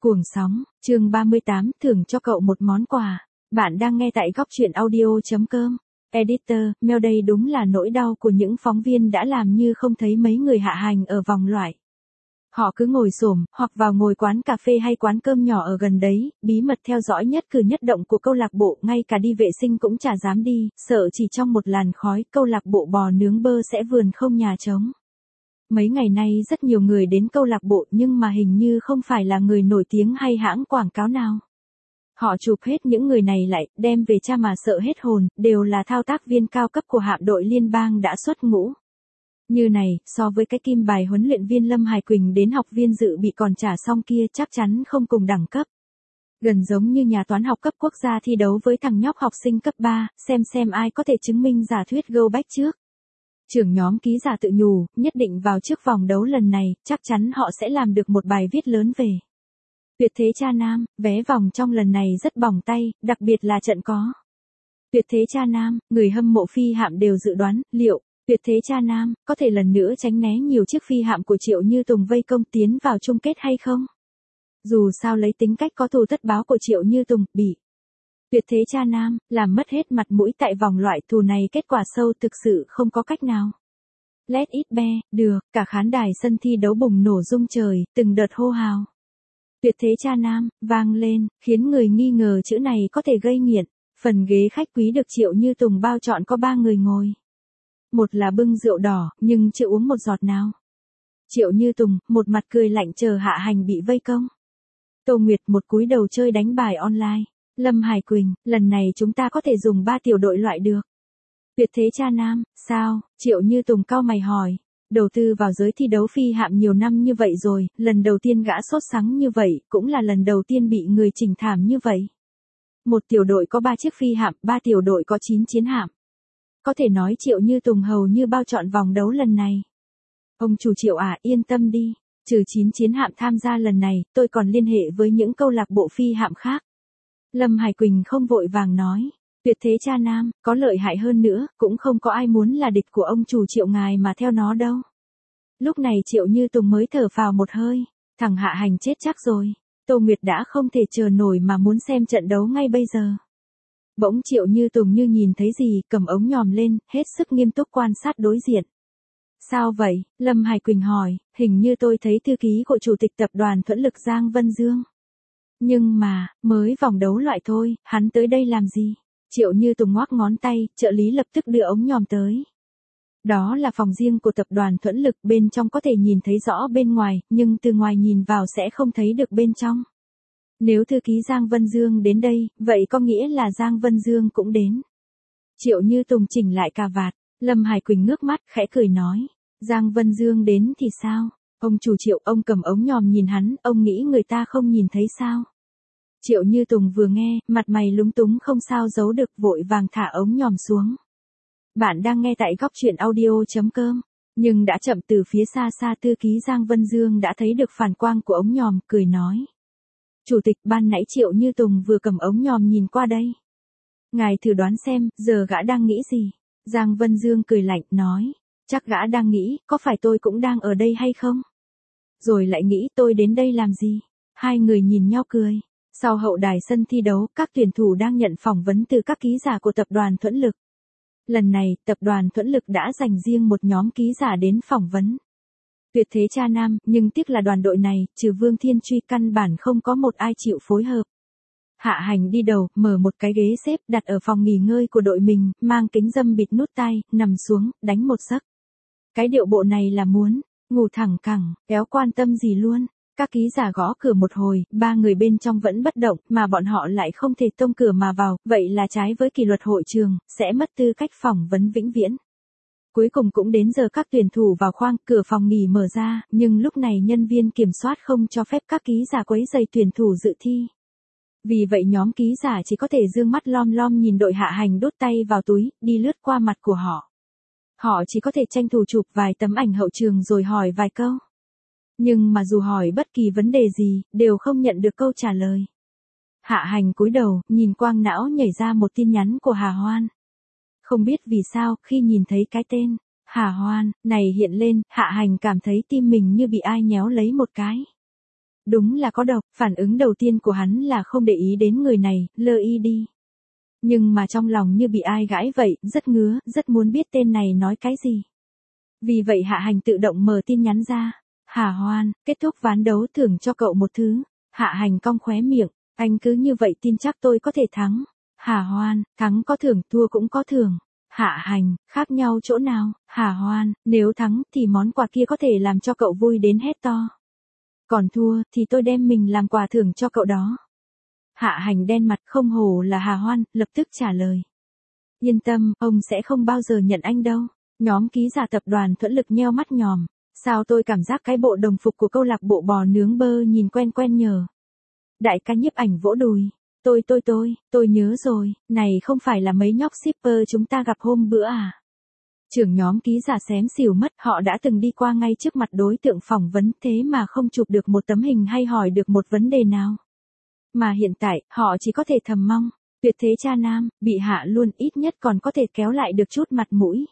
Cuồng sóng, chương 38, thưởng cho cậu một món quà. Bạn đang nghe tại góc truyện audio.com. Editor, mail đây đúng là nỗi đau của những phóng viên đã làm như không thấy mấy người hạ hành ở vòng loại. Họ cứ ngồi xổm, hoặc vào ngồi quán cà phê hay quán cơm nhỏ ở gần đấy, bí mật theo dõi nhất cử nhất động của câu lạc bộ, ngay cả đi vệ sinh cũng chả dám đi, sợ chỉ trong một làn khói, câu lạc bộ bò nướng bơ sẽ vườn không nhà trống. Mấy ngày nay rất nhiều người đến câu lạc bộ nhưng mà hình như không phải là người nổi tiếng hay hãng quảng cáo nào. Họ chụp hết những người này lại, đem về cha mà sợ hết hồn, đều là thao tác viên cao cấp của hạm đội liên bang đã xuất ngũ. Như này, so với cái kim bài huấn luyện viên Lâm Hải Quỳnh đến học viên dự bị còn trả xong kia chắc chắn không cùng đẳng cấp. Gần giống như nhà toán học cấp quốc gia thi đấu với thằng nhóc học sinh cấp 3, xem ai có thể chứng minh giả thuyết go back trước. Trưởng nhóm ký giả tự nhủ, nhất định vào trước vòng đấu lần này, chắc chắn họ sẽ làm được một bài viết lớn về. Tuyệt thế cha nam, vé vòng trong lần này rất bỏng tay, đặc biệt là trận có. Tuyệt thế cha nam, người hâm mộ phi hạm đều dự đoán, liệu, tuyệt thế cha nam, có thể lần nữa tránh né nhiều chiếc phi hạm của Triệu Như Tùng vây công tiến vào chung kết hay không? Dù sao lấy tính cách có thù tất báo của Triệu Như Tùng, bị tuyệt thế cha nam, làm mất hết mặt mũi tại vòng loại thù này, kết quả sâu thực sự không có cách nào. Let it be, được, cả khán đài sân thi đấu bùng nổ rung trời, từng đợt hô hào. Tuyệt thế cha nam, vang lên, khiến người nghi ngờ chữ này có thể gây nghiện. Phần ghế khách quý được Triệu Như Tùng bao chọn có 3 người ngồi. Một là bưng rượu đỏ, nhưng chưa uống một giọt nào. Triệu Như Tùng, một mặt cười lạnh chờ hạ hành bị vây công. Tô Nguyệt, một cúi đầu chơi đánh bài online. Lâm Hải Quỳnh, lần này chúng ta có thể dùng 3 tiểu đội loại được. Tuyệt thế cha nam, sao? Triệu Như Tùng cau mày hỏi. Đầu tư vào giới thi đấu phi hạm nhiều năm như vậy rồi, lần đầu tiên gã sốt sắng như vậy, cũng là lần đầu tiên bị người chỉnh thảm như vậy. Một tiểu đội có 3 chiếc phi hạm, 3 tiểu đội có 9 chiến hạm. Có thể nói Triệu Như Tùng hầu như bao trọn vòng đấu lần này. Ông chủ Triệu à, yên tâm đi, trừ 9 chiến hạm tham gia lần này, tôi còn liên hệ với những câu lạc bộ phi hạm khác. Lâm Hải Quỳnh không vội vàng nói. Tuyệt thế cha nam, có lợi hại hơn nữa, cũng không có ai muốn là địch của ông chủ Triệu ngài mà theo nó đâu. Lúc này Triệu Như Tùng mới thở phào một hơi, thằng hạ hành chết chắc rồi. Tô Nguyệt đã không thể chờ nổi mà muốn xem trận đấu ngay bây giờ. Bỗng Triệu Như Tùng như nhìn thấy gì, cầm ống nhòm lên, hết sức nghiêm túc quan sát đối diện. Sao vậy? Lâm Hải Quỳnh hỏi, hình như tôi thấy thư ký của chủ tịch tập đoàn Thuẫn Lực Giang Vân Dương. Nhưng mà, mới vòng đấu loại thôi, hắn tới đây làm gì? Triệu Như Tùng ngoắc ngón tay, trợ lý lập tức đưa ống nhòm tới. Đó là phòng riêng của tập đoàn Thuẫn Lực, bên trong có thể nhìn thấy rõ bên ngoài, nhưng từ ngoài nhìn vào sẽ không thấy được bên trong. Nếu thư ký Giang Vân Dương đến đây, vậy có nghĩa là Giang Vân Dương cũng đến. Triệu Như Tùng chỉnh lại cà vạt, Lâm Hải Quỳnh ngước mắt, khẽ cười nói. Giang Vân Dương đến thì sao? Ông chủ Triệu, ông cầm ống nhòm nhìn hắn, ông nghĩ người ta không nhìn thấy sao? Triệu Như Tùng vừa nghe, mặt mày lúng túng không sao giấu được, vội vàng thả ống nhòm xuống. Bạn đang nghe tại góc truyện audio.com. Nhưng đã chậm, từ phía xa xa thư ký Giang Vân Dương đã thấy được phản quang của ống nhòm, cười nói. Chủ tịch, ban nãy Triệu Như Tùng vừa cầm ống nhòm nhìn qua đây. Ngài thử đoán xem, giờ gã đang nghĩ gì? Giang Vân Dương cười lạnh, nói. Chắc gã đang nghĩ, có phải tôi cũng đang ở đây hay không? Rồi lại nghĩ tôi đến đây làm gì? Hai người nhìn nhau cười. Sau hậu đài sân thi đấu, các tuyển thủ đang nhận phỏng vấn từ các ký giả của tập đoàn Thuẫn Lực. Lần này, tập đoàn Thuẫn Lực đã dành riêng một nhóm ký giả đến phỏng vấn. Tuyệt thế cha nam, nhưng tiếc là đoàn đội này, trừ Vương Thiên Truy, căn bản không có một ai chịu phối hợp. Hạ hành đi đầu, mở một cái ghế xếp đặt ở phòng nghỉ ngơi của đội mình, mang kính râm bịt nút tai, nằm xuống, đánh một giấc. Cái điệu bộ này là muốn ngủ thẳng cẳng, kéo quan tâm gì luôn. Các ký giả gõ cửa một hồi, 3 người bên trong vẫn bất động, mà bọn họ lại không thể tông cửa mà vào, vậy là trái với kỷ luật hội trường, sẽ mất tư cách phỏng vấn vĩnh viễn. Cuối cùng cũng đến giờ các tuyển thủ vào khoang, cửa phòng nghỉ mở ra, nhưng lúc này nhân viên kiểm soát không cho phép các ký giả quấy rầy tuyển thủ dự thi. Vì vậy nhóm ký giả chỉ có thể dương mắt lom lom nhìn đội hạ hành đút tay vào túi, đi lướt qua mặt của họ. Họ chỉ có thể tranh thủ chụp vài tấm ảnh hậu trường rồi hỏi vài câu. Nhưng mà dù hỏi bất kỳ vấn đề gì, đều không nhận được câu trả lời. Hạ hành cúi đầu, nhìn quang não nhảy ra một tin nhắn của Hà Hoan. Không biết vì sao, khi nhìn thấy cái tên Hà Hoan này hiện lên, hạ hành cảm thấy tim mình như bị ai nhéo lấy một cái. Đúng là có độc, phản ứng đầu tiên của hắn là không để ý đến người này, lơ y đi. Nhưng mà trong lòng như bị ai gãi vậy, rất ngứa, rất muốn biết tên này nói cái gì. Vì vậy Hạ Hành tự động mở tin nhắn ra. Hà Hoan, kết thúc ván đấu thưởng cho cậu một thứ. Hạ Hành cong khóe miệng, anh cứ như vậy tin chắc tôi có thể thắng. Hà Hoan, thắng có thưởng, thua cũng có thưởng. Hạ Hành, khác nhau chỗ nào? Hà Hoan, nếu thắng thì món quà kia có thể làm cho cậu vui đến hét to. Còn thua thì tôi đem mình làm quà thưởng cho cậu đó. Hạ Hành đen mặt, không hổ là Hà Hoan, lập tức trả lời. Yên tâm, ông sẽ không bao giờ nhận anh đâu. Nhóm ký giả tập đoàn Thuẫn Lực nheo mắt nhòm. Sao tôi cảm giác cái bộ đồng phục của câu lạc bộ bò nướng bơ nhìn quen quen nhờ. Đại ca nhiếp ảnh vỗ đùi. Tôi nhớ rồi, này không phải là mấy nhóc shipper chúng ta gặp hôm bữa à? Trưởng nhóm ký giả xém xỉu mất, họ đã từng đi qua ngay trước mặt đối tượng phỏng vấn thế mà không chụp được một tấm hình hay hỏi được một vấn đề nào. Mà hiện tại, họ chỉ có thể thầm mong, tuyệt thế cha nam, bị hạ luôn, ít nhất còn có thể kéo lại được chút mặt mũi.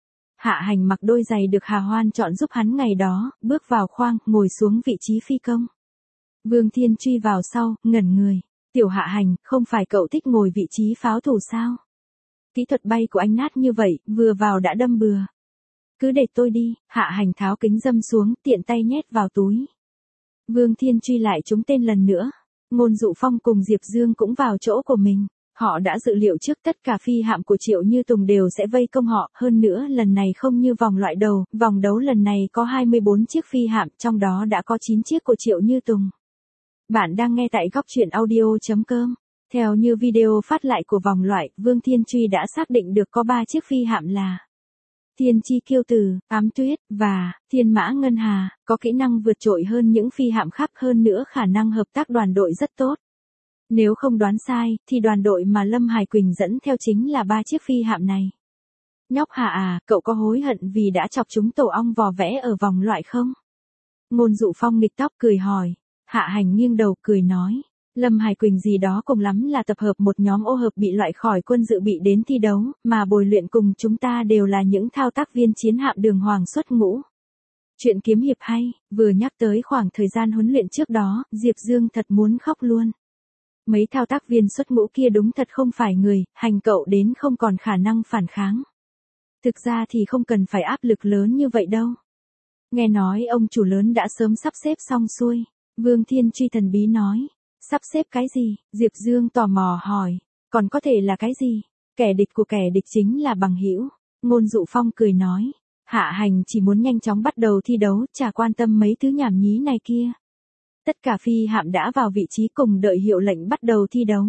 Hạ Hành mặc đôi giày được Hà Hoan chọn giúp hắn ngày đó, bước vào khoang, ngồi xuống vị trí phi công. Vương Thiên truy vào sau, ngẩn người. Tiểu Hạ Hành, không phải cậu thích ngồi vị trí pháo thủ sao? Kỹ thuật bay của anh nát như vậy, vừa vào đã đâm bừa. Cứ để tôi đi, Hạ Hành tháo kính râm xuống, tiện tay nhét vào túi. Vương Thiên truy lại trúng tên lần nữa. Ngôn Dụ Phong cùng Diệp Dương cũng vào chỗ của mình. Họ đã dự liệu trước tất cả phi hạm của Triệu Như Tùng đều sẽ vây công họ, hơn nữa lần này không như vòng loại đầu, vòng đấu lần này có 24 chiếc phi hạm, trong đó đã có 9 chiếc của Triệu Như Tùng. Bạn đang nghe tại góc truyện audio.com. Theo như video phát lại của vòng loại, Vương Thiên Truy đã xác định được có 3 chiếc phi hạm là Thiên Chi Kiêu Tử, Ám Tuyết, và Thiên Mã Ngân Hà, có kỹ năng vượt trội hơn những phi hạm khác, hơn nữa khả năng hợp tác đoàn đội rất tốt. Nếu không đoán sai, thì đoàn đội mà Lâm Hải Quỳnh dẫn theo chính là 3 chiếc phi hạm này. Nhóc Hạ à, cậu có hối hận vì đã chọc chúng tổ ong vò vẽ ở vòng loại không? Ngôn Dụ Phong nghịch tóc cười hỏi. Hạ Hành nghiêng đầu cười nói. Lâm Hải Quỳnh gì đó cùng lắm là tập hợp một nhóm ô hợp bị loại khỏi quân dự bị đến thi đấu, mà bồi luyện cùng chúng ta đều là những thao tác viên chiến hạm đường hoàng xuất ngũ. Chuyện kiếm hiệp hay, vừa nhắc tới khoảng thời gian huấn luyện trước đó, Diệp Dương thật muốn khóc luôn. Mấy thao tác viên xuất ngũ kia đúng thật không phải người, Hành cậu đến không còn khả năng phản kháng. Thực ra thì không cần phải áp lực lớn như vậy đâu. Nghe nói ông chủ lớn đã sớm sắp xếp xong xuôi. Vương Thiên Truy thần bí nói. Sắp xếp cái gì? Diệp Dương tò mò hỏi. Còn có thể là cái gì? Kẻ địch của kẻ địch chính là bằng hữu. Ngôn Dụ Phong cười nói. Hạ Hành chỉ muốn nhanh chóng bắt đầu thi đấu, chả quan tâm mấy thứ nhảm nhí này kia. Tất cả phi hạm đã vào vị trí cùng đợi hiệu lệnh bắt đầu thi đấu.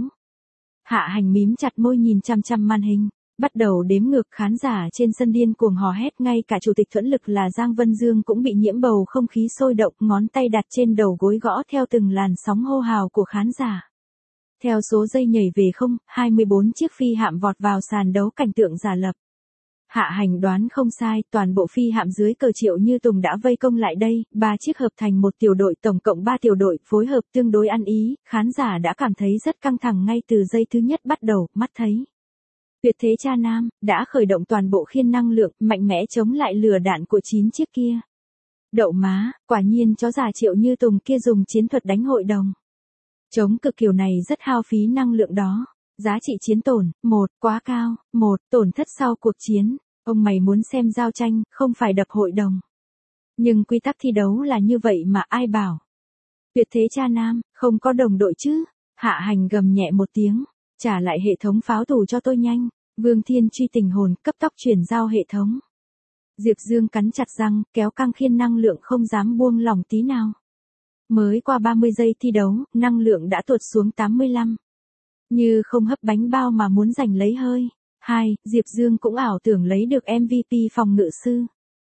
Hạ Hành mím chặt môi nhìn chăm chăm màn hình. Bắt đầu đếm ngược, khán giả trên sân điên cuồng hò hét, ngay cả chủ tịch Thuẫn Lực là Giang Vân Dương cũng bị nhiễm bầu không khí sôi động, ngón tay đặt trên đầu gối gõ theo từng làn sóng hô hào của khán giả. Theo số giây nhảy về không, 24 chiếc phi hạm vọt vào sàn đấu, cảnh tượng giả lập. Hạ Hành đoán không sai, toàn bộ phi hạm dưới cờ Triệu Như Tùng đã vây công lại đây, 3 chiếc hợp thành một tiểu đội, tổng cộng 3 tiểu đội, phối hợp tương đối ăn ý, khán giả đã cảm thấy rất căng thẳng ngay từ giây thứ nhất bắt đầu, mắt thấy. Tuyệt thế cha nam, đã khởi động toàn bộ khiên năng lượng, mạnh mẽ chống lại lửa đạn của 9 chiếc kia. Đậu má, quả nhiên chó già Triệu Như Tùng kia dùng chiến thuật đánh hội đồng. Chống cực kiểu này rất hao phí năng lượng đó. Giá trị chiến tổn, 1, quá cao, 1, tổn thất sau cuộc chiến. Ông mày muốn xem giao tranh, không phải đập hội đồng. Nhưng quy tắc thi đấu là như vậy mà ai bảo. Tuyệt thế cha nam, không có đồng đội chứ. Hạ Hành gầm nhẹ một tiếng. Trả lại hệ thống pháo thủ cho tôi nhanh. Vương Thiên Truy tình hồn, cấp tốc chuyển giao hệ thống. Diệp Dương cắn chặt răng, kéo căng khiên năng lượng không dám buông lỏng tí nào. Mới qua 30 giây thi đấu, năng lượng đã tuột xuống 85. Như không hấp bánh bao mà muốn giành lấy hơi. 2, Diệp Dương cũng ảo tưởng lấy được MVP phòng ngự sư.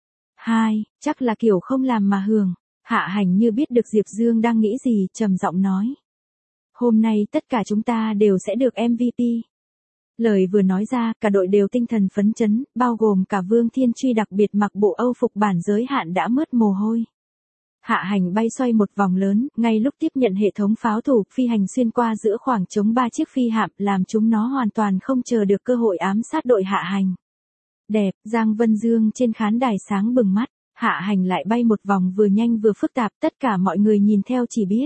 2, chắc là kiểu không làm mà hưởng. Hạ Hành như biết được Diệp Dương đang nghĩ gì, trầm giọng nói. Hôm nay tất cả chúng ta đều sẽ được MVP. Lời vừa nói ra, cả đội đều tinh thần phấn chấn, bao gồm cả Vương Thiên Truy, đặc biệt mặc bộ Âu phục bản giới hạn đã mướt mồ hôi. Hạ Hành bay xoay một vòng lớn, ngay lúc tiếp nhận hệ thống pháo thủ, phi hành xuyên qua giữa khoảng trống 3 chiếc phi hạm, làm chúng nó hoàn toàn không chờ được cơ hội ám sát đội Hạ Hành. Đẹp, Giang Vân Dương trên khán đài sáng bừng mắt. Hạ hành lại bay một vòng vừa nhanh vừa phức tạp, tất cả mọi người nhìn theo chỉ biết.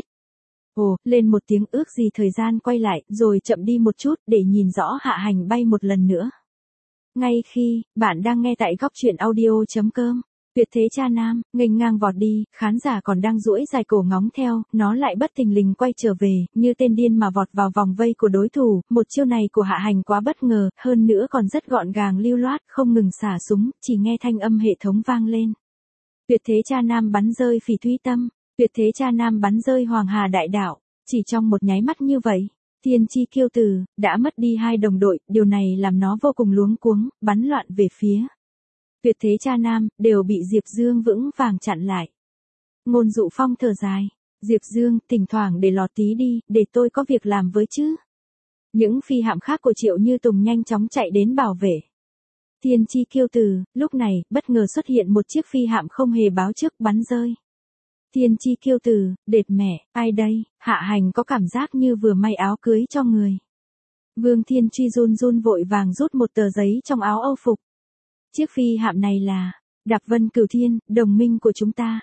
Ồ, lên một tiếng ước gì thời gian quay lại, rồi chậm đi một chút để nhìn rõ hạ hành bay một lần nữa. Ngay khi, bạn đang nghe tại góc chuyện audio.com. Tuyệt thế cha nam, nghênh ngang vọt đi, khán giả còn đang duỗi dài cổ ngóng theo, nó lại bất thình lình quay trở về, như tên điên mà vọt vào vòng vây của đối thủ, một chiêu này của hạ hành quá bất ngờ, hơn nữa còn rất gọn gàng lưu loát, không ngừng xả súng, chỉ nghe thanh âm hệ thống vang lên. Tuyệt thế cha nam bắn rơi phỉ thúy tâm, tuyệt thế cha nam bắn rơi hoàng hà đại đạo, chỉ trong một nháy mắt như vậy. Thiên chi kiêu tử, đã mất đi hai đồng đội, điều này làm nó vô cùng luống cuống, bắn loạn về phía. Tuyệt thế cha nam, đều bị Diệp Dương vững vàng chặn lại. Ngôn Dụ Phong thở dài. Diệp Dương, thỉnh thoảng để lọt tí đi, để tôi có việc làm với chứ. Những phi hạm khác của Triệu Như Tùng nhanh chóng chạy đến bảo vệ. Thiên chi kiêu tử, lúc này, bất ngờ xuất hiện một chiếc phi hạm không hề báo trước bắn rơi. Thiên chi kiêu tử, đệt mẹ, ai đây? Hạ hành có cảm giác như vừa may áo cưới cho người. Vương Thiên Truy run run vội vàng rút một tờ giấy trong áo âu phục. Chiếc phi hạm này là Đạp Vân Cửu Thiên, đồng minh của chúng ta.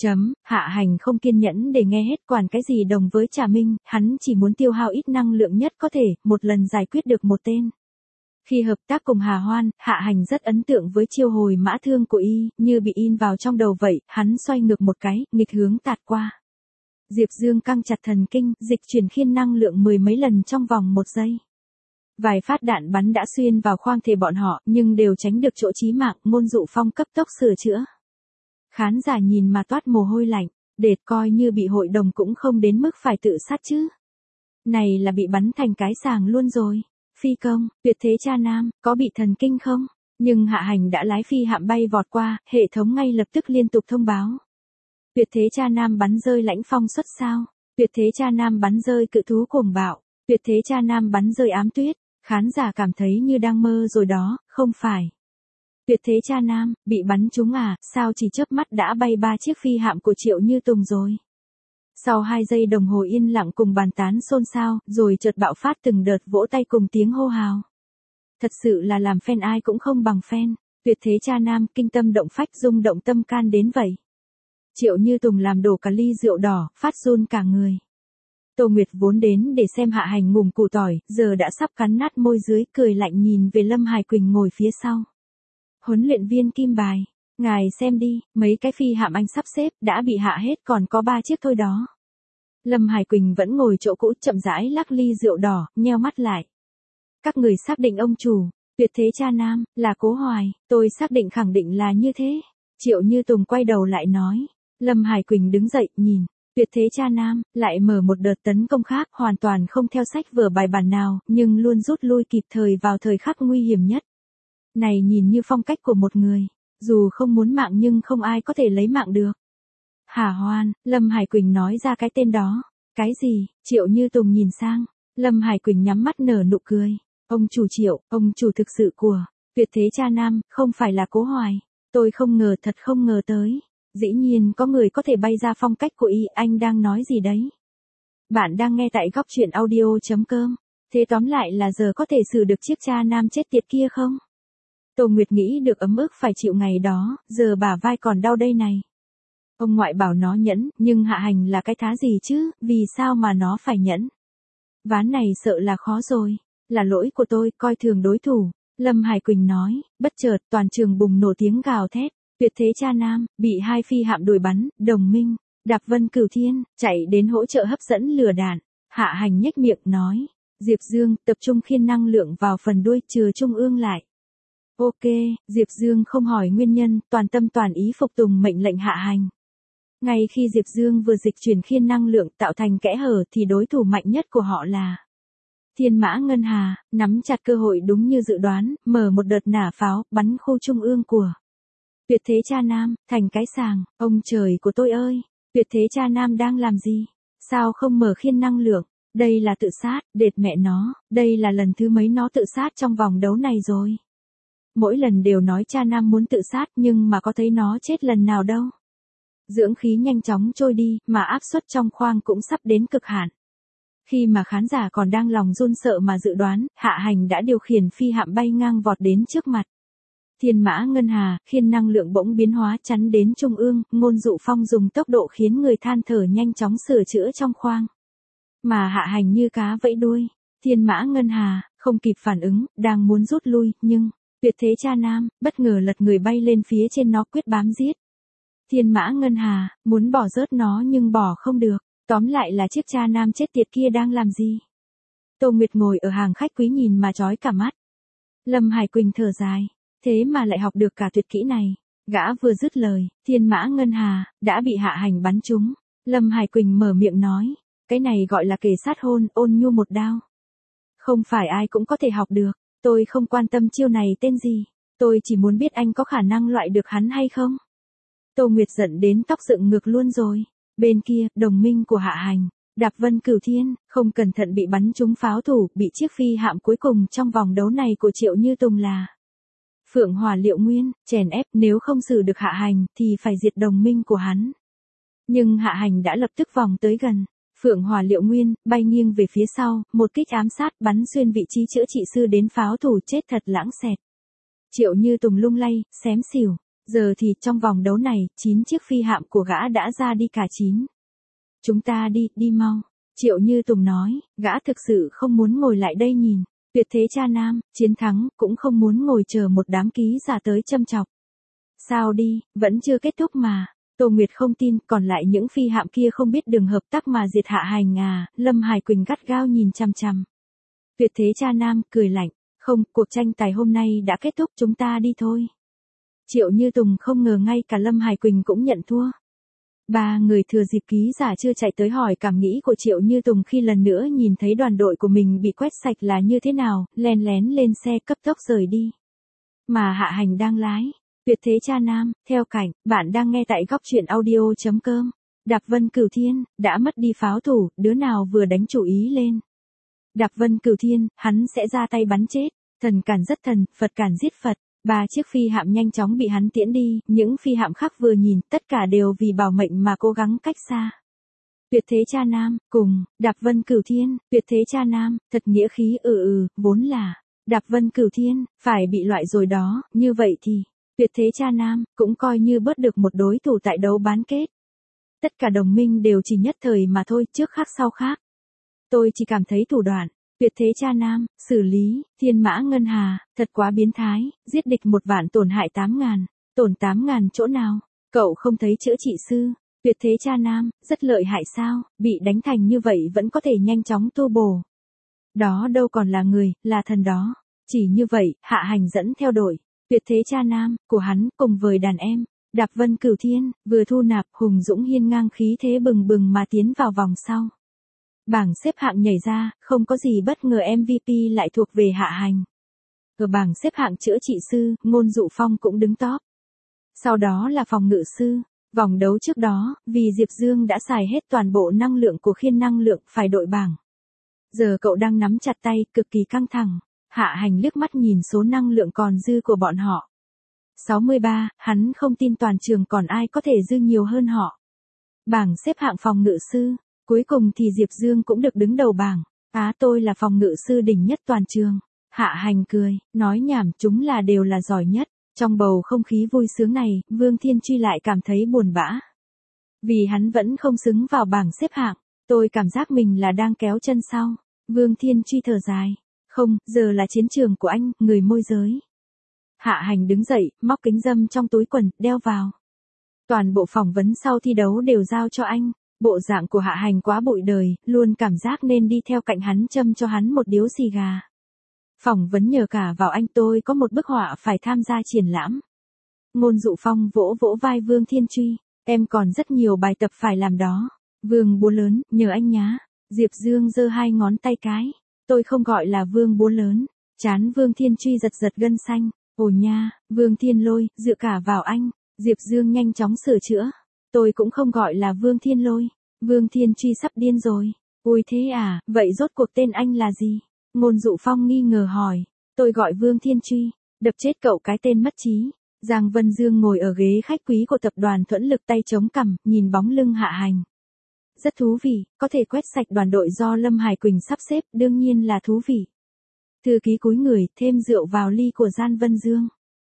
Hạ hành không kiên nhẫn để nghe hết quản cái gì đồng với Trà Minh, hắn chỉ muốn tiêu hao ít năng lượng nhất có thể, một lần giải quyết được một tên. Khi hợp tác cùng Hà Hoan, Hạ hành rất ấn tượng với chiêu hồi mã thương của y, như bị in vào trong đầu vậy, hắn xoay ngược một cái, nghịch hướng tạt qua. Diệp Dương căng chặt thần kinh, dịch chuyển khiên năng lượng 10 mấy lần trong vòng 1 giây. Vài phát đạn bắn đã xuyên vào khoang thể bọn họ, nhưng đều tránh được chỗ chí mạng, Ngôn Dụ Phong cấp tốc sửa chữa. Khán giả nhìn mà toát mồ hôi lạnh, đệt coi như bị hội đồng cũng không đến mức phải tự sát chứ. Này là bị bắn thành cái sàng luôn rồi. Phi công, tuyệt thế cha nam, có bị thần kinh không? Nhưng hạ hành đã lái phi hạm bay vọt qua, hệ thống ngay lập tức liên tục thông báo. Tuyệt thế cha nam bắn rơi Lãnh Phong xuất sao. Tuyệt thế cha nam bắn rơi cự thú cuồng bạo. Tuyệt thế cha nam bắn rơi ám tuyết. Khán giả cảm thấy như đang mơ rồi đó, không phải. Tuyệt thế cha nam, bị bắn trúng à, sao chỉ chớp mắt đã bay 3 chiếc phi hạm của Triệu Như Tùng rồi. Sau 2 giây đồng hồ yên lặng cùng bàn tán xôn xao, rồi chợt bạo phát từng đợt vỗ tay cùng tiếng hô hào. Thật sự là làm fan ai cũng không bằng fan. Tuyệt thế cha nam, kinh tâm động phách, rung động tâm can đến vậy. Triệu Như Tùng làm đổ cả ly rượu đỏ, phát run cả người. Tô Nguyệt vốn đến để xem hạ hành ngủm củ tỏi, giờ đã sắp cắn nát môi dưới, cười lạnh nhìn về Lâm Hải Quỳnh ngồi phía sau. Huấn luyện viên Kim Bài, ngài xem đi, mấy cái phi hạm anh sắp xếp đã bị hạ hết, còn có 3 chiếc thôi đó. Lâm Hải Quỳnh vẫn ngồi chỗ cũ chậm rãi lắc ly rượu đỏ, nheo mắt lại. Các người xác định ông chủ, tuyệt thế cha nam, là Cố Hoài, tôi xác định khẳng định là như thế. Triệu Như Tùng quay đầu lại nói. Lâm Hải Quỳnh đứng dậy, nhìn. Tuyệt thế cha nam, lại mở một đợt tấn công khác, hoàn toàn không theo sách vở bài bản nào, nhưng luôn rút lui kịp thời vào thời khắc nguy hiểm nhất. Này nhìn như phong cách của một người, dù không muốn mạng nhưng không ai có thể lấy mạng được. Hà Hoan, Lâm Hải Quỳnh nói ra cái tên đó. Cái gì? Triệu Như Tùng nhìn sang. Lâm Hải Quỳnh nhắm mắt nở nụ cười. Ông chủ Triệu, ông chủ thực sự của tuyệt thế cha nam, không phải là Cố Hoài. Tôi không ngờ, thật không ngờ tới. Dĩ nhiên có người có thể bay ra phong cách của y, anh đang nói gì đấy? Bạn đang nghe tại góc chuyện audio.com. Thế tóm lại là giờ có thể xử được chiếc cha nam chết tiệt kia không? Tô Nguyệt nghĩ được ấm ức phải chịu ngày đó, giờ bả vai còn đau đây này. Ông ngoại bảo nó nhẫn, nhưng hạ hành là cái thá gì chứ, vì sao mà nó phải nhẫn? Ván này sợ là khó rồi, là lỗi của tôi, coi thường đối thủ. Lâm Hải Quỳnh nói, bất chợt toàn trường bùng nổ tiếng gào thét. Tuyệt thế cha nam, bị 2 phi hạm đuổi bắn, đồng minh, Đạp Vân Cửu Thiên, chạy đến hỗ trợ hấp dẫn lửa đạn. Hạ hành nhếch miệng nói, Diệp Dương, tập trung khiên năng lượng vào phần đuôi, chừa trung ương lại. Ok, Diệp Dương không hỏi nguyên nhân, toàn tâm toàn ý phục tùng mệnh lệnh hạ hành. Ngay khi Diệp Dương vừa dịch chuyển khiên năng lượng tạo thành kẽ hở thì đối thủ mạnh nhất của họ là Thiên Mã Ngân Hà, nắm chặt cơ hội đúng như dự đoán, mở một đợt nả pháo, bắn khu trung ương của tuyệt thế cha nam, thành cái sàng. Ông trời của tôi ơi, tuyệt thế cha nam đang làm gì? Sao không mở khiên năng lượng? Đây là tự sát, đệt mẹ nó, đây là lần thứ mấy nó tự sát trong vòng đấu này rồi. Mỗi lần đều nói cha nam muốn tự sát nhưng mà có thấy nó chết lần nào đâu. Dưỡng khí nhanh chóng trôi đi, mà áp suất trong khoang cũng sắp đến cực hạn. Khi mà khán giả còn đang lòng run sợ mà dự đoán, hạ hành đã điều khiển phi hạm bay ngang vọt đến trước mặt. Thiên Mã Ngân Hà, khiên năng lượng bỗng biến hóa chắn đến trung ương, Ngôn Dụ Phong dùng tốc độ khiến người than thở nhanh chóng sửa chữa trong khoang. Mà Hạ Hành như cá vẫy đuôi, Thiên Mã Ngân Hà, không kịp phản ứng, đang muốn rút lui, nhưng, tuyệt thế cha nam, bất ngờ lật người bay lên phía trên nó quyết bám giết. Thiên Mã Ngân Hà, muốn bỏ rớt nó nhưng bỏ không được, tóm lại là chiếc cha nam chết tiệt kia đang làm gì. Tô Nguyệt ngồi ở hàng khách quý nhìn mà chói cả mắt. Lâm Hải Quỳnh thở dài, thế mà lại học được cả tuyệt kỹ này. Gã vừa dứt lời, Thiên Mã Ngân Hà, đã bị Hạ Hành bắn trúng. Lâm Hải Quỳnh mở miệng nói, cái này gọi là kề sát hôn, ôn nhu một đao. Không phải ai cũng có thể học được, tôi không quan tâm chiêu này tên gì, tôi chỉ muốn biết anh có khả năng loại được hắn hay không. Tô Nguyệt giận đến tóc dựng ngược luôn rồi. Bên kia, đồng minh của Hạ Hành, Đạp Vân Cửu Thiên, không cẩn thận bị bắn trúng pháo thủ, bị chiếc phi hạm cuối cùng trong vòng đấu này của Triệu Như Tùng là Phượng Hỏa Liệu Nguyên, chèn ép, nếu không xử được Hạ Hành thì phải diệt đồng minh của hắn. Nhưng Hạ Hành đã lập tức vòng tới gần. Phượng Hỏa Liệu Nguyên bay nghiêng về phía sau, một kích ám sát bắn xuyên vị trí chữa trị sư đến pháo thủ chết thật lãng xẹt. Triệu Như Tùng lung lay, xém xỉu. Giờ thì trong vòng đấu này, 9 chiếc phi hạm của gã đã ra đi cả 9. Chúng ta đi mau. Triệu Như Tùng nói, gã thực sự không muốn ngồi lại đây nhìn. Tuyệt thế cha nam, chiến thắng, cũng không muốn ngồi chờ một đám ký giả tới châm chọc. Sao đi, vẫn chưa kết thúc mà. Tô Nguyệt không tin, còn lại những phi hạm kia không biết đường hợp tác mà diệt Hạ Hành à. Lâm Hải Quỳnh gắt gao nhìn chằm chằm. Tuyệt thế cha nam, cười lạnh, không, cuộc tranh tài hôm nay đã kết thúc, chúng ta đi thôi. Triệu Như Tùng không ngờ ngay cả Lâm Hải Quỳnh cũng nhận thua. Ba người thừa dịp ký giả chưa chạy tới hỏi cảm nghĩ của Triệu Như Tùng khi lần nữa nhìn thấy đoàn đội của mình bị quét sạch là như thế nào, len lén lên xe cấp tốc rời đi. Mà Hạ Hành đang lái. Tuyệt thế cha nam, theo cảnh, bạn đang nghe tại góc truyện audio.com. Đạp Vân Cửu Thiên, đã mất đi pháo thủ, đứa nào vừa đánh chủ ý lên. Đạp Vân Cửu Thiên, hắn sẽ ra tay bắn chết, thần cản giết thần, Phật cản giết Phật. 3 chiếc phi hạm nhanh chóng bị hắn tiễn đi, những phi hạm khác vừa nhìn, tất cả đều vì bảo mệnh mà cố gắng cách xa. Tuyệt thế cha nam, cùng, Đạp Vân Cửu Thiên, tuyệt thế cha nam, thật nghĩa khí vốn là, Đạp Vân Cửu Thiên, phải bị loại rồi đó, như vậy thì, tuyệt thế cha nam, cũng coi như bớt được một đối thủ tại đấu bán kết. Tất cả đồng minh đều chỉ nhất thời mà thôi, trước khác sau khác. Tôi chỉ cảm thấy thủ đoạn. Tuyệt thế cha nam, xử lý, Thiên Mã Ngân Hà, thật quá biến thái, giết địch 1 vạn tổn hại 8.000, tổn 8.000 chỗ nào, cậu không thấy chữa trị sư, tuyệt thế cha nam, rất lợi hại sao, bị đánh thành như vậy vẫn có thể nhanh chóng tu bổ. Đó đâu còn là người, là thần đó, chỉ như vậy, Hạ Hành dẫn theo đội, tuyệt thế cha nam, của hắn, cùng với đàn em, Đạp Vân Cửu Thiên, vừa thu nạp, hùng dũng hiên ngang khí thế bừng bừng mà tiến vào vòng sau. Bảng xếp hạng nhảy ra, không có gì bất ngờ MVP lại thuộc về Hạ Hành. Ở bảng xếp hạng chữa trị sư, Ngôn Dụ Phong cũng đứng top. Sau đó là phòng ngự sư. Vòng đấu trước đó, vì Diệp Dương đã xài hết toàn bộ năng lượng của khiên năng lượng phải đội bảng. Giờ cậu đang nắm chặt tay, cực kỳ căng thẳng. Hạ Hành liếc mắt nhìn số năng lượng còn dư của bọn họ. 63, hắn không tin toàn trường còn ai có thể dư nhiều hơn họ. Bảng xếp hạng phòng ngự sư. Cuối cùng thì Diệp Dương cũng được đứng đầu bảng. Tôi là phòng ngự sư đỉnh nhất toàn trường. Hạ Hành cười, nói nhảm, chúng là đều là giỏi nhất. Trong bầu không khí vui sướng này, Vương Thiên Truy lại cảm thấy buồn bã. Vì hắn vẫn không xứng vào bảng xếp hạng. Tôi cảm giác mình là đang kéo chân sau. Vương Thiên Truy thở dài. Không, giờ là chiến trường của anh, người môi giới. Hạ Hành đứng dậy, móc kính râm trong túi quần, đeo vào. Toàn bộ phỏng vấn sau thi đấu đều giao cho anh. Bộ dạng của Hạ Hành quá bụi đời, luôn cảm giác nên đi theo cạnh hắn châm cho hắn một điếu xì gà. Phỏng vấn nhờ cả vào anh, tôi có một bức họa phải tham gia triển lãm. Ngôn Dụ Phong vỗ vỗ vai Vương Thiên Truy, em còn rất nhiều bài tập phải làm đó. Vương bố lớn, nhờ anh nhá. Diệp Dương giơ 2 ngón tay cái. Tôi không gọi là Vương bố lớn. Chán Vương Thiên Truy giật giật gân xanh. Ồ nha, Vương Thiên Lôi, dựa cả vào anh. Diệp Dương nhanh chóng sửa chữa. Tôi cũng không gọi là Vương Thiên Lôi. Vương Thiên Truy sắp điên rồi. Ôi thế à, vậy rốt cuộc tên anh là gì? Ngôn Dụ Phong nghi ngờ hỏi. Tôi gọi Vương Thiên Truy. Đập chết cậu cái tên mất trí. Giang Vân Dương ngồi ở ghế khách quý của tập đoàn Thuẫn Lực tay chống cằm, nhìn bóng lưng Hạ Hành. Rất thú vị, có thể quét sạch đoàn đội do Lâm Hải Quỳnh sắp xếp, đương nhiên là thú vị. Thư ký cúi người, thêm rượu vào ly của Giang Vân Dương.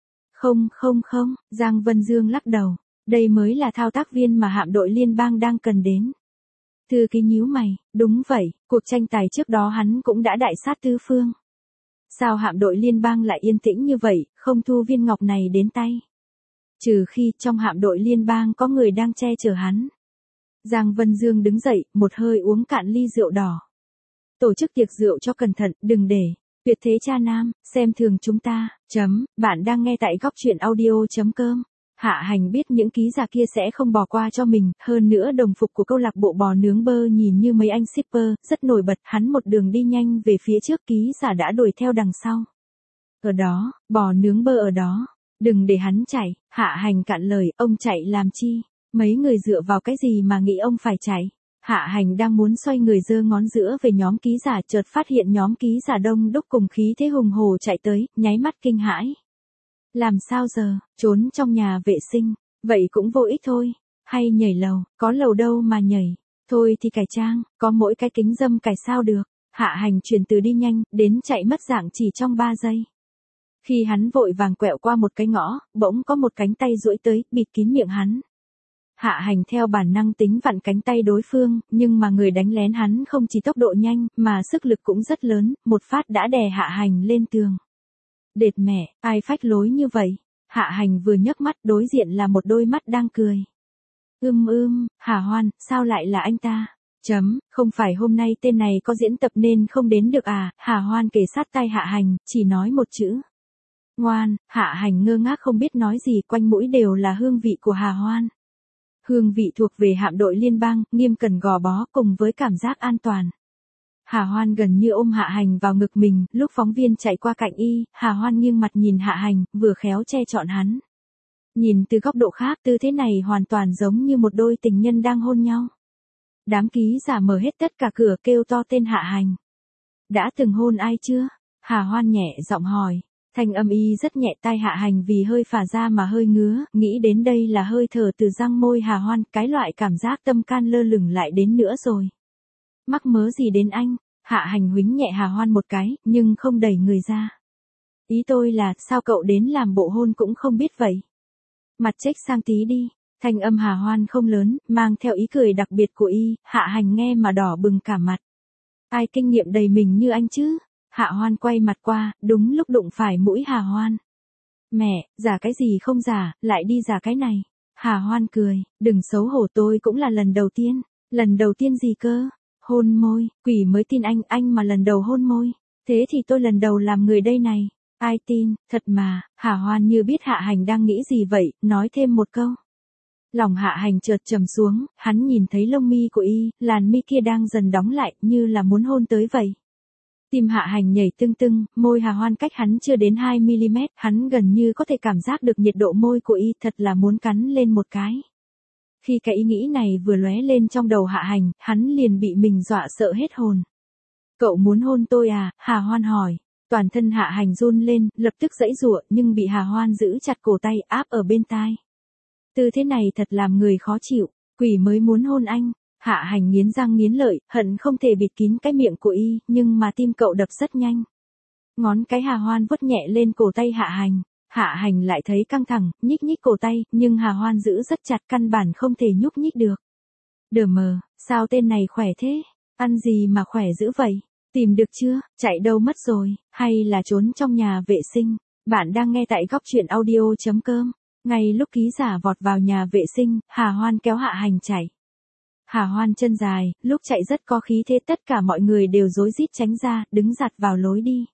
Không không không, Giang Vân Dương lắc đầu. Đây mới là thao tác viên mà hạm đội liên bang đang cần đến. Thư ký nhíu mày, đúng vậy, cuộc tranh tài trước đó hắn cũng đã đại sát tứ phương. Sao hạm đội liên bang lại yên tĩnh như vậy, không thu viên ngọc này đến tay? Trừ khi trong hạm đội liên bang có người đang che chở hắn. Giang Vân Dương đứng dậy, một hơi uống cạn ly rượu đỏ. Tổ chức tiệc rượu cho cẩn thận, đừng để tuyệt thế cha nam xem thường chúng ta. Bạn đang nghe tại góc truyện audio.com. Hạ Hành biết những ký giả kia sẽ không bỏ qua cho mình, hơn nữa đồng phục của câu lạc bộ bò nướng bơ nhìn như mấy anh shipper, rất nổi bật, hắn một đường đi nhanh về phía trước, ký giả đã đuổi theo đằng sau. Ở đó, bò nướng bơ ở đó, đừng để hắn chạy. Hạ Hành cạn lời, ông chạy làm chi? Mấy người dựa vào cái gì mà nghĩ ông phải chạy? Hạ Hành đang muốn xoay người giơ ngón giữa về nhóm ký giả, chợt phát hiện nhóm ký giả đông đúc cùng khí thế hùng hồ chạy tới, nháy mắt kinh hãi. Làm sao giờ, trốn trong nhà vệ sinh, vậy cũng vô ích thôi. Hay nhảy lầu, có lầu đâu mà nhảy. Thôi thì cải trang, có mỗi cái kính râm cải sao được. Hạ Hành chuyển từ đi nhanh, đến chạy mất dạng chỉ trong 3 giây. Khi hắn vội vàng quẹo qua một cái ngõ, bỗng có một cánh tay duỗi tới, bịt kín miệng hắn. Hạ Hành theo bản năng tính vặn cánh tay đối phương, nhưng mà người đánh lén hắn không chỉ tốc độ nhanh, mà sức lực cũng rất lớn, một phát đã đè Hạ Hành lên tường. Đệt mẹ, ai phách lối như vậy? Hạ Hành vừa nhấc mắt, đối diện là một đôi mắt đang cười. Hà Hoan, sao lại là anh ta? Không phải hôm nay tên này có diễn tập nên không đến được à? Hà Hoan kề sát tay Hạ Hành, chỉ nói một chữ. Ngoan. Hạ Hành ngơ ngác không biết nói gì, quanh mũi đều là hương vị của Hà Hoan. Hương vị thuộc về hạm đội liên bang, nghiêm cẩn gò bó cùng với cảm giác an toàn. Hà Hoan gần như ôm Hạ Hành vào ngực mình, lúc phóng viên chạy qua cạnh y, Hà Hoan nghiêng mặt nhìn Hạ Hành, vừa khéo che trọn hắn. Nhìn từ góc độ khác, tư thế này hoàn toàn giống như một đôi tình nhân đang hôn nhau. Đám ký giả mở hết tất cả cửa, kêu to tên Hạ Hành. Đã từng hôn ai chưa? Hà Hoan nhẹ giọng hỏi. Thanh âm y rất nhẹ, tai Hạ Hành vì hơi phả ra mà hơi ngứa, nghĩ đến đây là hơi thở từ răng môi Hà Hoan, cái loại cảm giác tâm can lơ lửng lại đến nữa rồi. Mắc mớ gì đến anh? Hạ Hành huých nhẹ Hà Hoan một cái, nhưng không đẩy người ra. Ý tôi là, sao cậu đến làm bộ hôn cũng không biết vậy? Mặt chếch sang tí đi. Thanh âm Hà Hoan không lớn, mang theo ý cười đặc biệt của y, Hạ Hành nghe mà đỏ bừng cả mặt. Ai kinh nghiệm đầy mình như anh chứ? Hạ Hoan quay mặt qua, đúng lúc đụng phải mũi Hà Hoan. Mẹ, giả cái gì không giả, lại đi giả cái này. Hà Hoan cười, đừng xấu hổ, tôi cũng là lần đầu tiên. Lần đầu tiên gì cơ? Hôn môi, quỷ mới tin anh mà lần đầu hôn môi. Thế thì tôi lần đầu làm người đây này. Ai tin, thật mà. Hà Hoan như biết Hạ Hành đang nghĩ gì vậy, nói thêm một câu. Lòng Hạ Hành chợt trầm xuống, hắn nhìn thấy lông mi của y, làn mi kia đang dần đóng lại, như là muốn hôn tới vậy. Tim Hạ Hành nhảy tưng tưng, môi Hà Hoan cách hắn chưa đến 2mm, hắn gần như có thể cảm giác được nhiệt độ môi của y, thật là muốn cắn lên một cái. Khi cái ý nghĩ này vừa lóe lên trong đầu Hạ Hành, hắn liền bị mình dọa sợ hết hồn. Cậu muốn hôn tôi à? Hà Hoan hỏi. Toàn thân Hạ Hành run lên, lập tức giãy giụa, nhưng bị Hà Hoan giữ chặt cổ tay, áp ở bên tai. Tư thế này thật làm người khó chịu, quỷ mới muốn hôn anh. Hạ Hành nghiến răng nghiến lợi, hận không thể bịt kín cái miệng của y, nhưng mà tim cậu đập rất nhanh. Ngón cái Hà Hoan vuốt nhẹ lên cổ tay Hạ Hành. Hạ Hành lại thấy căng thẳng, nhích nhích cổ tay, nhưng Hà Hoan giữ rất chặt, căn bản không thể nhúc nhích được. Đờ mờ, sao tên này khỏe thế? Ăn gì mà khỏe dữ vậy? Tìm được chưa? Chạy đâu mất rồi? Hay là trốn trong nhà vệ sinh? Bạn đang nghe tại góc truyện audio.com. Ngay lúc ký giả vọt vào nhà vệ sinh, Hà Hoan kéo Hạ Hành chạy. Hà Hoan chân dài, lúc chạy rất có khí thế, tất cả mọi người đều rối rít tránh ra, đứng giạt vào lối đi.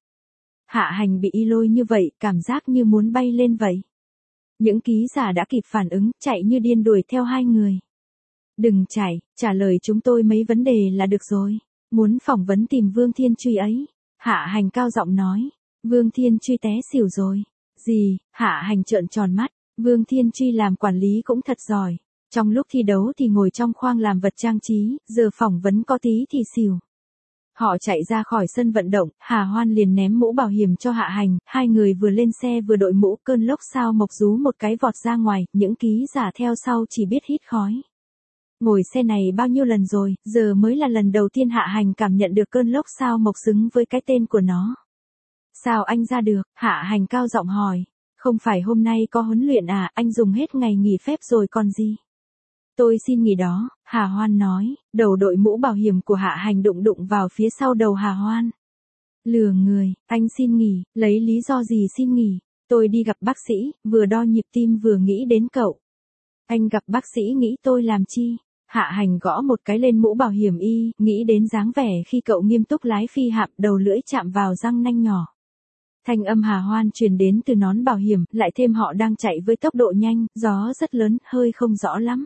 Hạ Hành bị y lôi như vậy, cảm giác như muốn bay lên vậy. Những ký giả đã kịp phản ứng, chạy như điên đuổi theo hai người. Đừng chạy, trả lời chúng tôi mấy vấn đề là được rồi. Muốn phỏng vấn tìm Vương Thiên Truy ấy. Hạ Hành cao giọng nói. Vương Thiên Truy té xỉu rồi. Gì? Hạ Hành trợn tròn mắt. Vương Thiên Truy làm quản lý cũng thật giỏi. Trong lúc thi đấu thì ngồi trong khoang làm vật trang trí, giờ phỏng vấn có tí thì xỉu. Họ chạy ra khỏi sân vận động, Hà Hoan liền ném mũ bảo hiểm cho Hạ Hành, hai người vừa lên xe vừa đội mũ, cơn lốc sao mộc rú một cái vọt ra ngoài, những ký giả theo sau chỉ biết hít khói. Ngồi xe này bao nhiêu lần rồi, giờ mới là lần đầu tiên Hạ Hành cảm nhận được cơn lốc sao mộc xứng với cái tên của nó. Sao anh ra được? Hạ Hành cao giọng hỏi. Không phải hôm nay có huấn luyện à, anh dùng hết ngày nghỉ phép rồi còn gì. Tôi xin nghỉ đó, Hà Hoan nói, đầu đội mũ bảo hiểm của Hạ Hành đụng đụng vào phía sau đầu Hà Hoan. Lừa người, anh xin nghỉ, lấy lý do gì xin nghỉ, tôi đi gặp bác sĩ, vừa đo nhịp tim vừa nghĩ đến cậu. Anh gặp bác sĩ nghĩ tôi làm chi? Hạ Hành gõ một cái lên mũ bảo hiểm y, nghĩ đến dáng vẻ khi cậu nghiêm túc lái phi hạm đầu lưỡi chạm vào răng nanh nhỏ. Thanh âm Hà Hoan truyền đến từ nón bảo hiểm, lại thêm họ đang chạy với tốc độ nhanh, gió rất lớn, hơi không rõ lắm.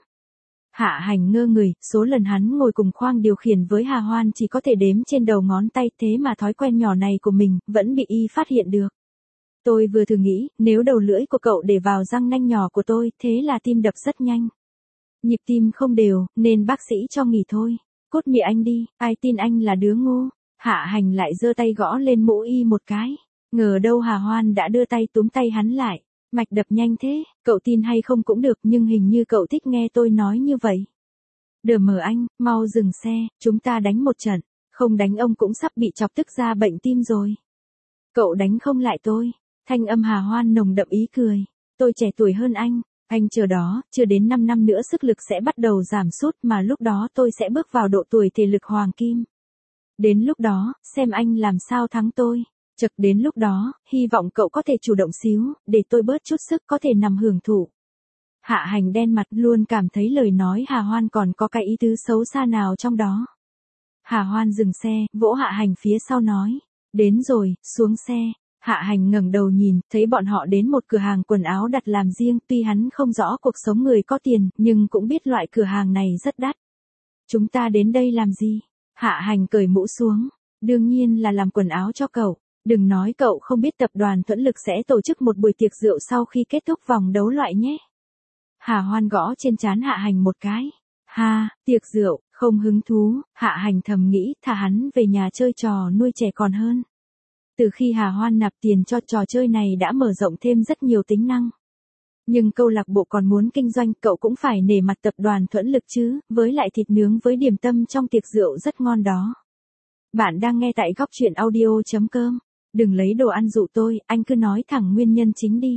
Hạ Hành ngơ người, số lần hắn ngồi cùng khoang điều khiển với Hà Hoan chỉ có thể đếm trên đầu ngón tay, thế mà thói quen nhỏ này của mình, vẫn bị y phát hiện được. Tôi vừa thử nghĩ, nếu đầu lưỡi của cậu để vào răng nanh nhỏ của tôi, thế là tim đập rất nhanh. Nhịp tim không đều, nên bác sĩ cho nghỉ thôi. Cút mẹ anh đi, ai tin anh là đứa ngu. Hạ Hành lại giơ tay gõ lên mũ y một cái. Ngờ đâu Hà Hoan đã đưa tay túm tay hắn lại. Mạch đập nhanh thế, cậu tin hay không cũng được nhưng hình như cậu thích nghe tôi nói như vậy. Đờ mờ anh, mau dừng xe, chúng ta đánh một trận. Không đánh ông cũng sắp bị chọc tức ra bệnh tim rồi. Cậu đánh không lại tôi. Thanh âm Hà Hoan nồng đậm ý cười. Tôi trẻ tuổi hơn anh chờ đó, chưa đến 5 năm nữa sức lực sẽ bắt đầu giảm sút mà lúc đó tôi sẽ bước vào độ tuổi thể lực hoàng kim. Đến lúc đó, xem anh làm sao thắng tôi. Chật đến lúc đó, hy vọng cậu có thể chủ động xíu, để tôi bớt chút sức có thể nằm hưởng thụ. Hạ Hành đen mặt luôn cảm thấy lời nói Hà Hoan còn có cái ý tứ xấu xa nào trong đó. Hà Hoan dừng xe, vỗ Hạ Hành phía sau nói. Đến rồi, xuống xe. Hạ Hành ngẩng đầu nhìn, thấy bọn họ đến một cửa hàng quần áo đặt làm riêng, tuy hắn không rõ cuộc sống người có tiền, nhưng cũng biết loại cửa hàng này rất đắt. Chúng ta đến đây làm gì? Hạ Hành cởi mũ xuống. Đương nhiên là làm quần áo cho cậu. Đừng nói cậu không biết tập đoàn Thuẫn Lực sẽ tổ chức một buổi tiệc rượu sau khi kết thúc vòng đấu loại nhé. Hà Hoan gõ trên trán Hạ Hành một cái. Ha, tiệc rượu, không hứng thú, Hạ Hành thầm nghĩ thả hắn về nhà chơi trò nuôi trẻ còn hơn. Từ khi Hà Hoan nạp tiền cho trò chơi này đã mở rộng thêm rất nhiều tính năng. Nhưng câu lạc bộ còn muốn kinh doanh cậu cũng phải nể mặt tập đoàn Thuẫn Lực chứ, với lại thịt nướng với điểm tâm trong tiệc rượu rất ngon đó. Bạn đang nghe tại góc truyện audio.com. Đừng lấy đồ ăn dụ tôi, anh cứ nói thẳng nguyên nhân chính đi.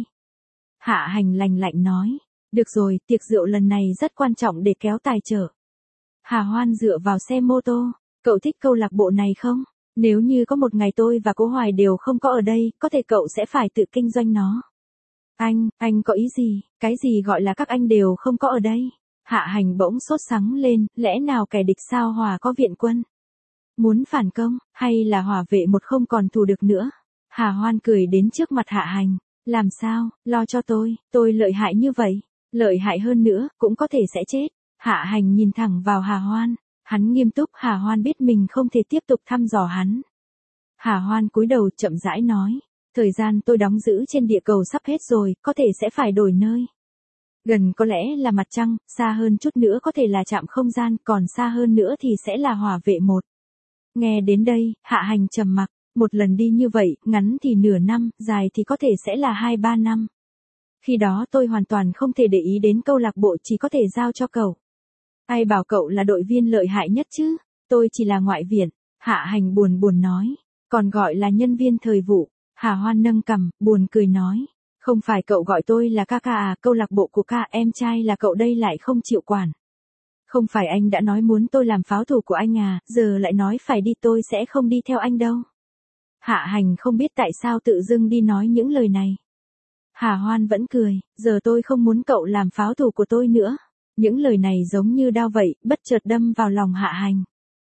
Hạ Hành lành lạnh nói. Được rồi, tiệc rượu lần này rất quan trọng để kéo tài trợ. Hà Hoan dựa vào xe mô tô. Cậu thích câu lạc bộ này không? Nếu như có một ngày tôi và Cố Hoài đều không có ở đây, có thể cậu sẽ phải tự kinh doanh nó. Anh có ý gì? Cái gì gọi là các anh đều không có ở đây? Hạ Hành bỗng sốt sắng lên, lẽ nào kẻ địch sao Hòa có viện quân? Muốn phản công, hay là Hỏa vệ một không còn thù được nữa? Hà Hoan cười đến trước mặt Hạ Hành. Làm sao, lo cho tôi lợi hại như vậy. Lợi hại hơn nữa, cũng có thể sẽ chết. Hạ Hành nhìn thẳng vào Hà Hoan. Hắn nghiêm túc, Hà Hoan biết mình không thể tiếp tục thăm dò hắn. Hà Hoan cúi đầu chậm rãi nói. Thời gian tôi đóng giữ trên địa cầu sắp hết rồi, có thể sẽ phải đổi nơi. Gần có lẽ là mặt trăng, xa hơn chút nữa có thể là trạm không gian, còn xa hơn nữa thì sẽ là Hỏa vệ một. Nghe đến đây, Hạ Hành trầm mặc, một lần đi như vậy, ngắn thì nửa năm, dài thì có thể sẽ là 2-3 năm. Khi đó tôi hoàn toàn không thể để ý đến câu lạc bộ chỉ có thể giao cho cậu. Ai bảo cậu là đội viên lợi hại nhất chứ, tôi chỉ là ngoại viện, Hạ Hành buồn nói, còn gọi là nhân viên thời vụ. Hà Hoan nâng cằm, buồn cười nói, không phải cậu gọi tôi là ca à, câu lạc bộ của ca em trai là cậu đây lại không chịu quản. Không phải anh đã nói muốn tôi làm pháo thủ của anh à, giờ lại nói phải đi tôi sẽ không đi theo anh đâu. Hạ Hành không biết tại sao tự dưng đi nói những lời này. Hà Hoan vẫn cười, giờ tôi không muốn cậu làm pháo thủ của tôi nữa. Những lời này giống như đao vậy, bất chợt đâm vào lòng Hạ Hành.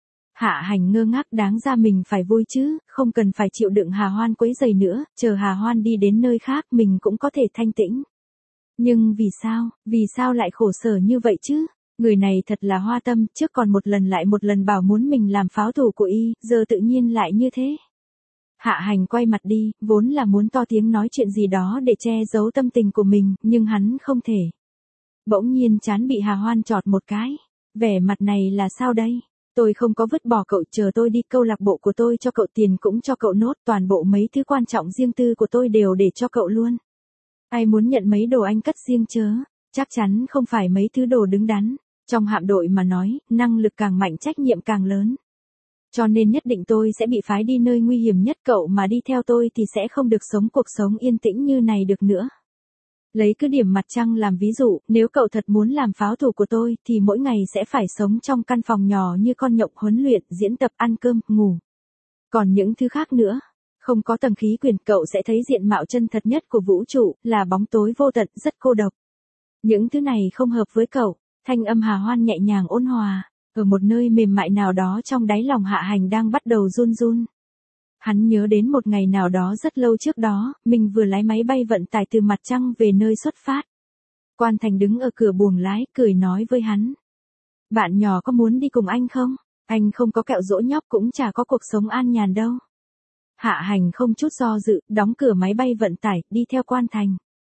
Hạ Hành ngơ ngác đáng ra mình phải vui chứ, không cần phải chịu đựng Hà Hoan quấy rầy nữa, chờ Hà Hoan đi đến nơi khác mình cũng có thể thanh tĩnh. Nhưng vì sao lại khổ sở như vậy chứ? Người này thật là hoa tâm, trước còn một lần lại một lần bảo muốn mình làm pháo thủ của y, giờ tự nhiên lại như thế. Hạ Hành quay mặt đi, vốn là muốn to tiếng nói chuyện gì đó để che giấu tâm tình của mình, nhưng hắn không thể. Bỗng nhiên trán bị Hà Hoan chọt một cái. Vẻ mặt này là sao đây? Tôi không có vứt bỏ cậu, chờ tôi đi câu lạc bộ của tôi cho cậu tiền cũng cho cậu nốt, toàn bộ mấy thứ quan trọng riêng tư của tôi đều để cho cậu luôn. Ai muốn nhận mấy đồ anh cất riêng chớ? Chắc chắn không phải mấy thứ đồ đứng đắn. Trong hạm đội mà nói, năng lực càng mạnh trách nhiệm càng lớn. Cho nên nhất định tôi sẽ bị phái đi nơi nguy hiểm nhất, cậu mà đi theo tôi thì sẽ không được sống cuộc sống yên tĩnh như này được nữa. Lấy cứ điểm mặt trăng làm ví dụ, nếu cậu thật muốn làm pháo thủ của tôi thì mỗi ngày sẽ phải sống trong căn phòng nhỏ như con nhộng, huấn luyện, diễn tập, ăn cơm, ngủ. Còn những thứ khác nữa, không có tầng khí quyển, cậu sẽ thấy diện mạo chân thật nhất của vũ trụ, là bóng tối vô tận, rất cô độc. Những thứ này không hợp với cậu. Thanh âm Hà Hoan nhẹ nhàng ôn hòa, ở một nơi mềm mại nào đó trong đáy lòng Hạ Hành đang bắt đầu run run. Hắn nhớ đến một ngày nào đó rất lâu trước đó, mình vừa lái máy bay vận tải từ mặt trăng về nơi xuất phát. Quan Thành đứng ở cửa buồng lái, cười nói với hắn. Bạn nhỏ có muốn đi cùng anh không? Anh không có kẹo dỗ nhóc cũng chả có cuộc sống an nhàn đâu. Hạ Hành không chút do dự, đóng cửa máy bay vận tải, đi theo Quan Thành.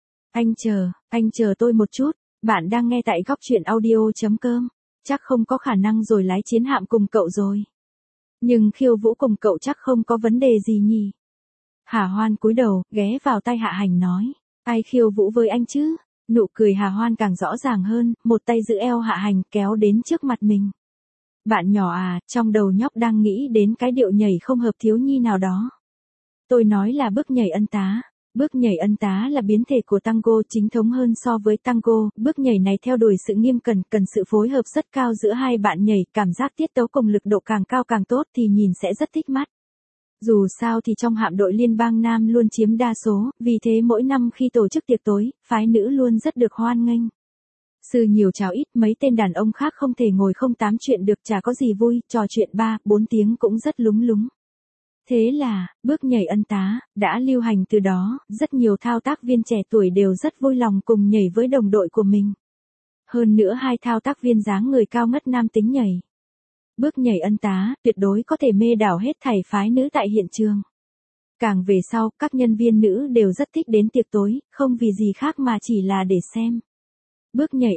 Anh chờ tôi một chút, bạn đang nghe tại góc truyện audio.com. Chắc không có khả năng rồi lái chiến hạm cùng cậu rồi. Nhưng khiêu vũ cùng cậu chắc không có vấn đề gì nhỉ? Hà Hoan cúi đầu, ghé vào tai Hạ Hành nói. Ai khiêu vũ với anh chứ? Nụ cười Hà Hoan càng rõ ràng hơn, một tay giữ eo Hạ Hành kéo đến trước mặt mình. Bạn nhỏ à, trong đầu nhóc đang nghĩ đến cái điệu nhảy không hợp thiếu nhi nào đó. Tôi nói là bước nhảy ân tá. Bước nhảy ân tá là biến thể của tango, chính thống hơn so với tango. Bước nhảy này theo đuổi sự nghiêm cẩn, cần sự phối hợp rất cao giữa hai bạn nhảy, cảm giác tiết tấu cùng lực độ càng cao càng tốt thì nhìn sẽ rất thích mắt. Dù sao thì trong hạm đội liên bang nam luôn chiếm đa số, vì thế mỗi năm khi tổ chức tiệc tối, phái nữ luôn rất được hoan nghênh. Sư nhiều chào ít, mấy tên đàn ông khác không thể ngồi không tám chuyện được, chả có gì vui, trò chuyện 3-4 tiếng cũng rất lúng lúng. Thế là, bước nhảy ân tá, đã lưu hành từ đó, rất nhiều thao tác viên trẻ tuổi đều rất vui lòng cùng nhảy với đồng đội của mình. Hơn nữa hai thao tác viên dáng người cao ngất nam tính nhảy. Bước nhảy ân tá, tuyệt đối có thể mê đảo hết thảy phái nữ tại hiện trường. Càng về sau, các nhân viên nữ đều rất thích đến tiệc tối, không vì gì khác mà chỉ là để xem. Bước nhảy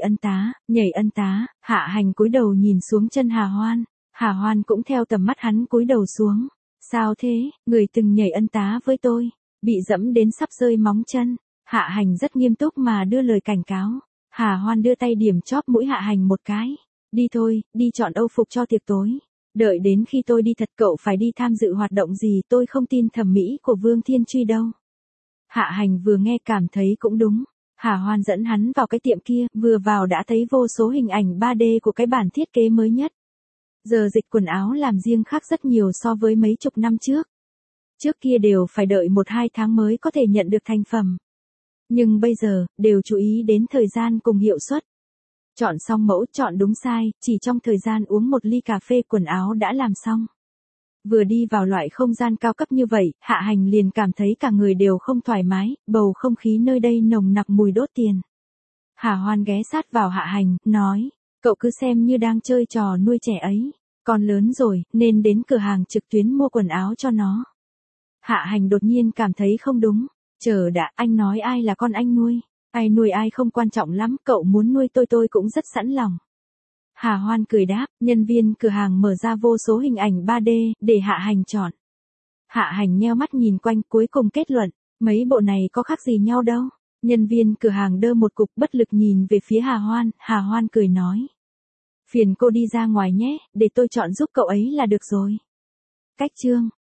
ân tá, Hạ Hành cúi đầu nhìn xuống chân Hà Hoan cũng theo tầm mắt hắn cúi đầu xuống. Sao thế, người từng nhảy ân tá với tôi, bị dẫm đến sắp rơi móng chân. Hạ Hành rất nghiêm túc mà đưa lời cảnh cáo. Hà Hoan đưa tay điểm chóp mũi Hạ Hành một cái. Đi thôi, đi chọn âu phục cho tiệc tối. Đợi đến khi tôi đi thật cậu phải đi tham dự hoạt động gì, tôi không tin thẩm mỹ của Vương Thiên Truy đâu. Hạ Hành vừa nghe cảm thấy cũng đúng. Hà Hoan dẫn hắn vào cái tiệm kia, vừa vào đã thấy vô số hình ảnh 3D của cái bản thiết kế mới nhất. Giờ dịch quần áo làm riêng khác rất nhiều so với mấy chục năm trước. Trước kia đều phải đợi 1-2 tháng mới có thể nhận được thành phẩm. Nhưng bây giờ, đều chú ý đến thời gian cùng hiệu suất. Chọn xong mẫu, chọn đúng size, chỉ trong thời gian uống một ly cà phê quần áo đã làm xong. Vừa đi vào loại không gian cao cấp như vậy, Hạ Hành liền cảm thấy cả người đều không thoải mái, bầu không khí nơi đây nồng nặc mùi đốt tiền. Hà Hoan ghé sát vào Hạ Hành, nói, cậu cứ xem như đang chơi trò nuôi trẻ ấy, con lớn rồi, nên đến cửa hàng trực tuyến mua quần áo cho nó. Hạ Hành đột nhiên cảm thấy không đúng, chờ đã, anh nói ai là con anh nuôi, ai nuôi ai không quan trọng lắm, cậu muốn nuôi tôi cũng rất sẵn lòng. Hà Hoan cười đáp, nhân viên cửa hàng mở ra vô số hình ảnh 3D, để Hạ Hành chọn. Hạ Hành nheo mắt nhìn quanh cuối cùng kết luận, mấy bộ này có khác gì nhau đâu. Nhân viên cửa hàng đơ một cục bất lực nhìn về phía Hà Hoan cười nói. Phiền cô đi ra ngoài nhé, để tôi chọn giúp cậu ấy là được rồi. Cách chương